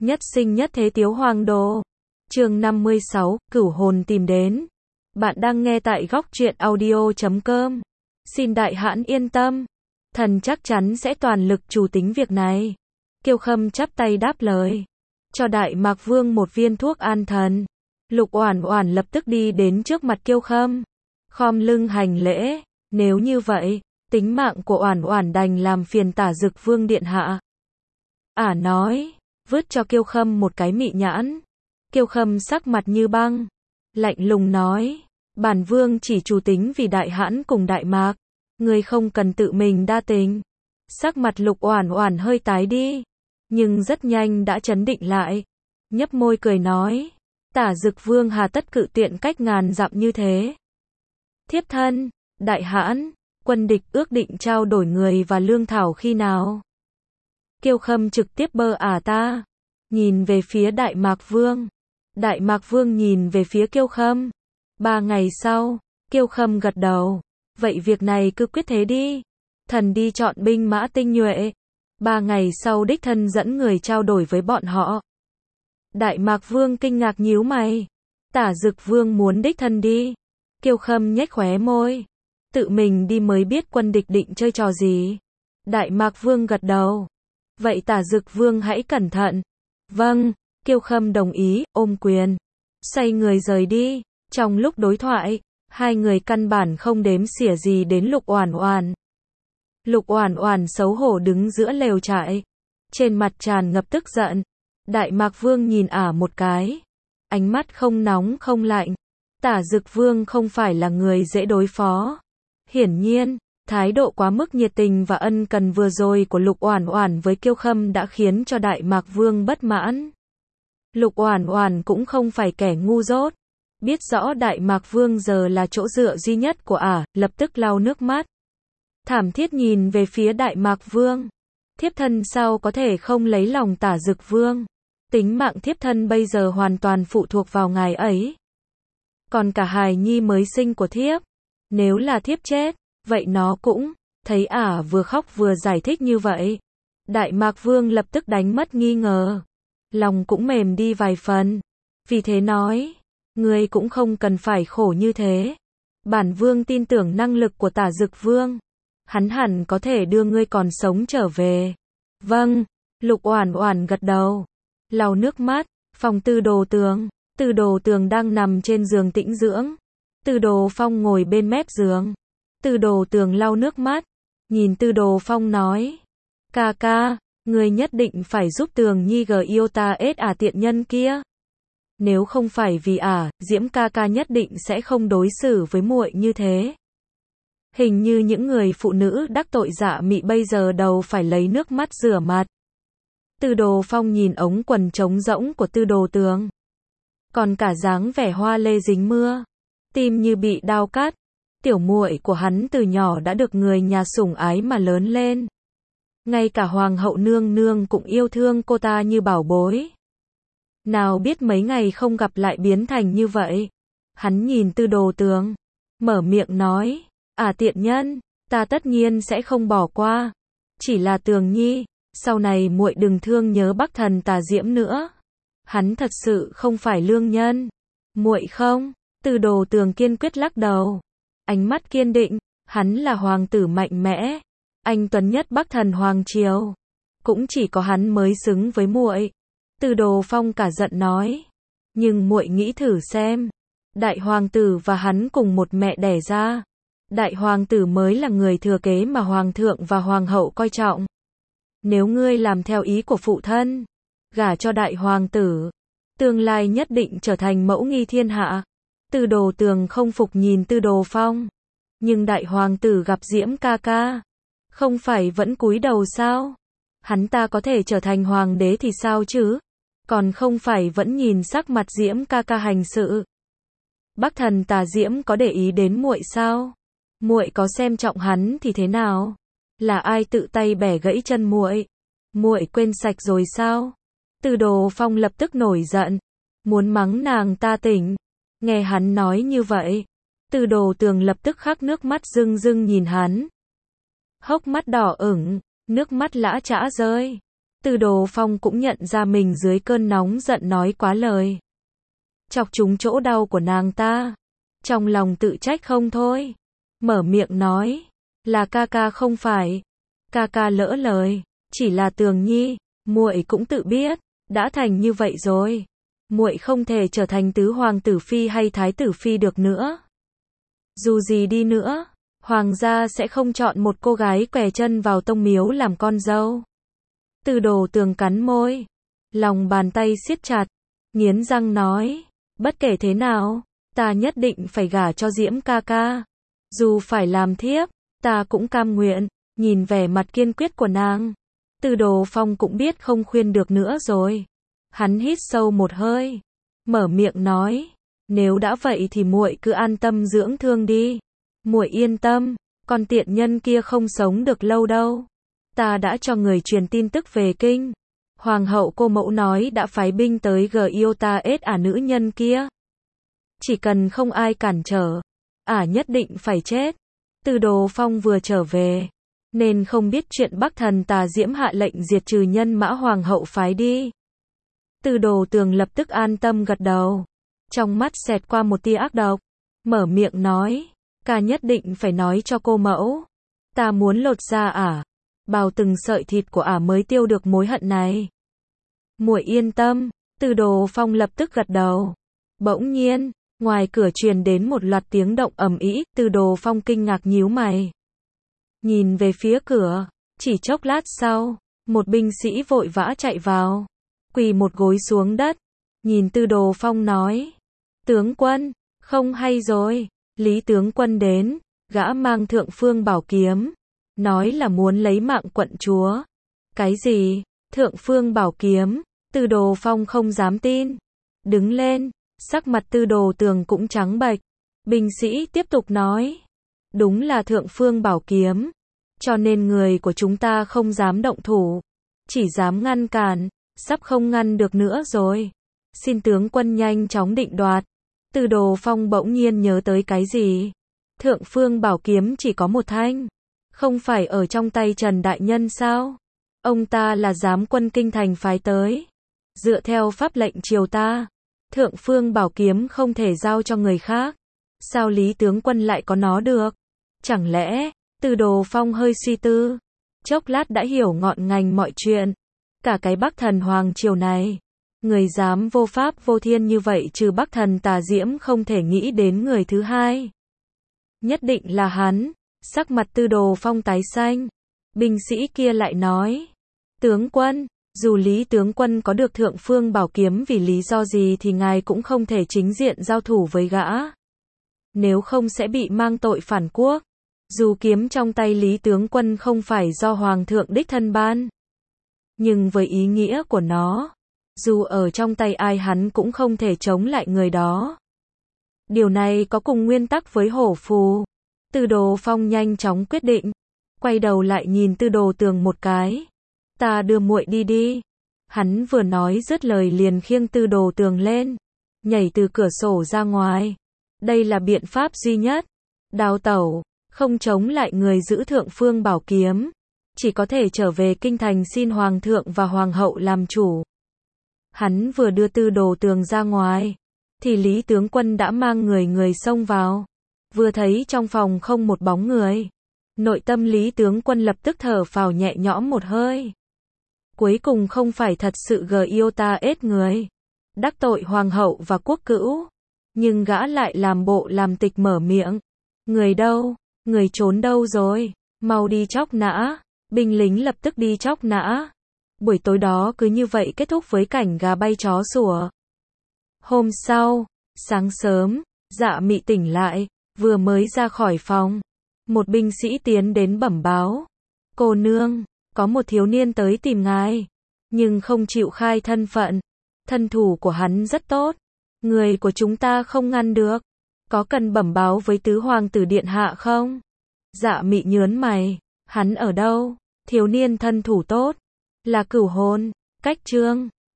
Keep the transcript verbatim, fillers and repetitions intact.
Nhất sinh nhất thế Tiếu Hoàng Đồ. Chương năm mươi sáu, Cửu hồn tìm đến. Bạn đang nghe tại góc truyện audio chấm com. Xin đại hãn yên tâm, thần chắc chắn sẽ toàn lực chủ tính việc này. Kiêu Khâm chắp tay đáp lời, cho Đại Mạc Vương một viên thuốc an thần. Lục Oản Oản lập tức đi đến trước mặt Kiêu Khâm, khom lưng hành lễ, nếu như vậy, tính mạng của Oản Oản đành làm phiền Tả Dực Vương điện hạ. Ả à nói, vứt cho Kiêu Khâm một cái mị nhãn. Kiêu Khâm sắc mặt như băng, lạnh lùng nói, bản vương chỉ chủ tính vì đại hãn cùng Đại Mạc, ngươi không cần tự mình đa tình. Sắc mặt Lục Oản Oản hơi tái đi, nhưng rất nhanh đã trấn định lại, nhấp môi cười nói, Tả Dực Vương hà tất cự tiện cách ngàn dặm như thế. Thiếp thân, đại hãn, quân địch ước định trao đổi người và lương thảo khi nào? Kiêu Khâm trực tiếp bơ ả ta, nhìn về phía Đại Mạc Vương. Đại Mạc Vương nhìn về phía Kiêu Khâm. Ba ngày sau, Kiêu Khâm gật đầu. Vậy việc này cứ quyết thế đi. Thần đi chọn binh mã tinh nhuệ. Ba ngày sau đích thân dẫn người trao đổi với bọn họ. Đại Mạc Vương kinh ngạc nhíu mày. Tả Dực Vương muốn đích thân đi. Kiêu Khâm nhếch khóe môi. Tự mình đi mới biết quân địch định chơi trò gì. Đại Mạc Vương gật đầu. Vậy Tả Dực Vương hãy cẩn thận. Vâng, Kiêu Khâm đồng ý, ôm quyền. Xoay người rời đi. Trong lúc đối thoại, hai người căn bản không đếm xỉa gì đến Lục Oản Oản. Lục Oản Oản xấu hổ đứng giữa lều trại, trên mặt tràn ngập tức giận. Đại Mạc Vương nhìn ả một cái, ánh mắt không nóng không lạnh. Tả Dực Vương không phải là người dễ đối phó. Hiển nhiên, thái độ quá mức nhiệt tình và ân cần vừa rồi của Lục Oản Oản với Kiêu Khâm đã khiến cho Đại Mạc Vương bất mãn. Lục Oản Oản cũng không phải kẻ ngu dốt, biết rõ Đại Mạc Vương giờ là chỗ dựa duy nhất của ả, lập tức lau nước mắt, thảm thiết nhìn về phía Đại Mạc Vương. Thiếp thân sao có thể không lấy lòng Tả Dực Vương? Tính mạng thiếp thân bây giờ hoàn toàn phụ thuộc vào ngài ấy. Còn cả hài nhi mới sinh của thiếp, nếu là thiếp chết, vậy nó cũng. Thấy ả vừa khóc vừa giải thích như vậy, Đại Mạc Vương lập tức đánh mất nghi ngờ, lòng cũng mềm đi vài phần. Vì thế nói, ngươi cũng không cần phải khổ như thế. Bản vương tin tưởng năng lực của Tả Dực Vương, hắn hẳn có thể đưa ngươi còn sống trở về. Vâng, Lục Oản Oản gật đầu, lau nước mắt. Phòng Tư Đồ Tường, Tư Đồ Tường đang nằm trên giường tĩnh dưỡng. Tư Đồ Phong ngồi bên mép giường. Tư Đồ Tường lau nước mắt, nhìn Tư Đồ Phong nói, ca ca, ngươi nhất định phải giúp Tường Nhi gờ yêu ta ết ả tiện nhân kia. Nếu không phải vì ả, Diễm ca ca nhất định sẽ không đối xử với muội như thế. Hình như những người phụ nữ đắc tội dạ mị bây giờ đầu phải lấy nước mắt rửa mặt. Tư Đồ Phong nhìn ống quần trống rỗng của Tư Đồ Tường, còn cả dáng vẻ hoa lê dính mưa, tim như bị đao cắt. Tiểu muội của hắn từ nhỏ đã được người nhà sủng ái mà lớn lên. Ngay cả Hoàng hậu nương nương cũng yêu thương cô ta như bảo bối. Nào biết mấy ngày không gặp lại biến thành như vậy. Hắn nhìn Tư Đồ Tường, mở miệng nói, à tiện nhân, ta tất nhiên sẽ không bỏ qua. Chỉ là Tường Nhi, sau này muội đừng thương nhớ Bắc Thần Tà Diễm nữa. Hắn thật sự không phải lương nhân. Muội không? Tư Đồ Tường kiên quyết lắc đầu. Ánh mắt kiên định, hắn là hoàng tử mạnh mẽ, anh tuấn nhất Bắc Thần Hoàng triều, cũng chỉ có hắn mới xứng với muội. Tư Đồ Phong cả giận nói, nhưng muội nghĩ thử xem, đại hoàng tử và hắn cùng một mẹ đẻ ra, đại hoàng tử mới là người thừa kế mà hoàng thượng và hoàng hậu coi trọng. Nếu ngươi làm theo ý của phụ thân, gả cho đại hoàng tử, tương lai nhất định trở thành mẫu nghi thiên hạ. Tư Đồ Tường không phục nhìn Tư Đồ Phong, nhưng đại hoàng tử gặp Diễm ca ca, không phải vẫn cúi đầu sao? Hắn ta có thể trở thành hoàng đế thì sao chứ? Còn không phải vẫn nhìn sắc mặt Diễm ca ca hành sự. Bắc Thần Tà Diễm có để ý đến muội sao? Muội có xem trọng hắn thì thế nào? Là ai tự tay bẻ gãy chân muội? Muội quên sạch rồi sao? Tư Đồ Phong lập tức nổi giận, muốn mắng nàng ta tỉnh. Nghe hắn nói như vậy, Tư Đồ Tường lập tức khắc nước mắt rưng rưng nhìn hắn. Hốc mắt đỏ ửng, nước mắt lã chã rơi. Từ Đồ Phong cũng nhận ra mình dưới cơn nóng giận nói quá lời. Chọc trúng chỗ đau của nàng ta. Trong lòng tự trách không thôi. Mở miệng nói. Là ca ca không phải. Ca ca lỡ lời. Chỉ là Tường Nhi. Muội cũng tự biết. Đã thành như vậy rồi. Muội không thể trở thành tứ hoàng tử phi hay thái tử phi được nữa. Dù gì đi nữa. Hoàng gia sẽ không chọn một cô gái què chân vào tông miếu làm con dâu. Từ Đồ Tường cắn môi. Lòng bàn tay siết chặt. Nghiến răng nói. Bất kể thế nào. Ta nhất định phải gả cho Diễm ca ca. Dù phải làm thiếp. Ta cũng cam nguyện. Nhìn vẻ mặt kiên quyết của nàng. Từ Đồ Phong cũng biết không khuyên được nữa rồi. Hắn hít sâu một hơi. Mở miệng nói. Nếu đã vậy thì muội cứ an tâm dưỡng thương đi. Muội yên tâm. Con tiện nhân kia không sống được lâu đâu. Ta đã cho người truyền tin tức về kinh. Hoàng hậu cô mẫu nói đã phái binh tới gờ yêu ta ết ả nữ nhân kia. Chỉ cần không ai cản trở. Ả nhất định phải chết. Từ Đồ Phong vừa trở về. Nên không biết chuyện Bắc thần Tà Diễm hạ lệnh diệt trừ nhân mã hoàng hậu phái đi. Từ Đồ Tường lập tức an tâm gật đầu. Trong mắt xẹt qua một tia ác độc. Mở miệng nói. Ca nhất định phải nói cho cô mẫu. Ta muốn lột da ả. Bào từng sợi thịt của ả mới tiêu được mối hận này. Muội yên tâm. Từ Đồ Phong lập tức gật đầu. Bỗng nhiên, ngoài cửa truyền đến một loạt tiếng động ầm ĩ. Từ Đồ Phong kinh ngạc nhíu mày. Nhìn về phía cửa. Chỉ chốc lát sau, một binh sĩ vội vã chạy vào. Quỳ một gối xuống đất. Nhìn Từ Đồ Phong nói. Tướng quân, không hay rồi. Lý tướng quân đến. Gã mang Thượng Phương Bảo Kiếm. Nói là muốn lấy mạng quận chúa. Cái gì? Thượng Phương Bảo Kiếm. Từ Đồ Phong không dám tin. Đứng lên. Sắc mặt Từ Đồ Tường cũng trắng bệch. Binh sĩ tiếp tục nói. Đúng là Thượng Phương Bảo Kiếm. Cho nên người của chúng ta không dám động thủ. Chỉ dám ngăn cản. Sắp không ngăn được nữa rồi. Xin tướng quân nhanh chóng định đoạt. Từ Đồ Phong bỗng nhiên nhớ tới cái gì? Thượng Phương Bảo Kiếm chỉ có một thanh. Không phải ở trong tay Trần Đại Nhân sao? Ông ta là giám quân kinh thành phái tới. Dựa theo pháp lệnh triều ta. Thượng Phương Bảo Kiếm không thể giao cho người khác. Sao Lý tướng quân lại có nó được? Chẳng lẽ, Từ Đồ Phong hơi suy tư. Chốc lát đã hiểu ngọn ngành mọi chuyện. Cả cái Bắc thần hoàng triều này. Người dám vô pháp vô thiên như vậy trừ Bắc thần Tà Diễm không thể nghĩ đến người thứ hai. Nhất định là hắn. Sắc mặt Từ Đồ Phong tái xanh. Binh sĩ kia lại nói. Tướng quân, dù Lý tướng quân có được Thượng Phương Bảo Kiếm vì lý do gì thì ngài cũng không thể chính diện giao thủ với gã. Nếu không sẽ bị mang tội phản quốc. Dù kiếm trong tay Lý tướng quân không phải do Hoàng thượng đích thân ban. Nhưng với ý nghĩa của nó, dù ở trong tay ai hắn cũng không thể chống lại người đó. Điều này có cùng nguyên tắc với hổ phù. Từ Đồ Phong nhanh chóng quyết định. Quay đầu lại nhìn Từ Đồ Tường một cái. Ta đưa muội đi đi. Hắn vừa nói dứt lời liền khiêng Từ Đồ Tường lên. Nhảy từ cửa sổ ra ngoài. Đây là biện pháp duy nhất. Đào tẩu. Không chống lại người giữ Thượng Phương Bảo Kiếm. Chỉ có thể trở về kinh thành xin Hoàng thượng và Hoàng hậu làm chủ. Hắn vừa đưa Từ Đồ Tường ra ngoài. Thì Lý tướng quân đã mang người người xông vào. Vừa thấy trong phòng không một bóng người. Nội tâm Lý tướng quân lập tức thở phào nhẹ nhõm một hơi. Cuối cùng không phải thật sự gờ yêu ta ết người. Đắc tội hoàng hậu và quốc cữu. Nhưng gã lại làm bộ làm tịch mở miệng. Người đâu? Người trốn đâu rồi? Mau đi chóc nã. Binh lính lập tức đi chóc nã. Buổi tối đó cứ như vậy kết thúc với cảnh gà bay chó sủa. Hôm sau, sáng sớm, Dạ Mị tỉnh lại. Vừa mới ra khỏi phòng. Một binh sĩ tiến đến bẩm báo. Cô nương, có một thiếu niên tới tìm ngài. Nhưng không chịu khai thân phận. Thân thủ của hắn rất tốt. Người của chúng ta không ngăn được. Có cần bẩm báo với tứ hoàng tử điện hạ không? Dạ Mị nhớn mày. Hắn ở đâu? Thiếu niên thân thủ tốt. Là Cửu Hồn, Cách Trương.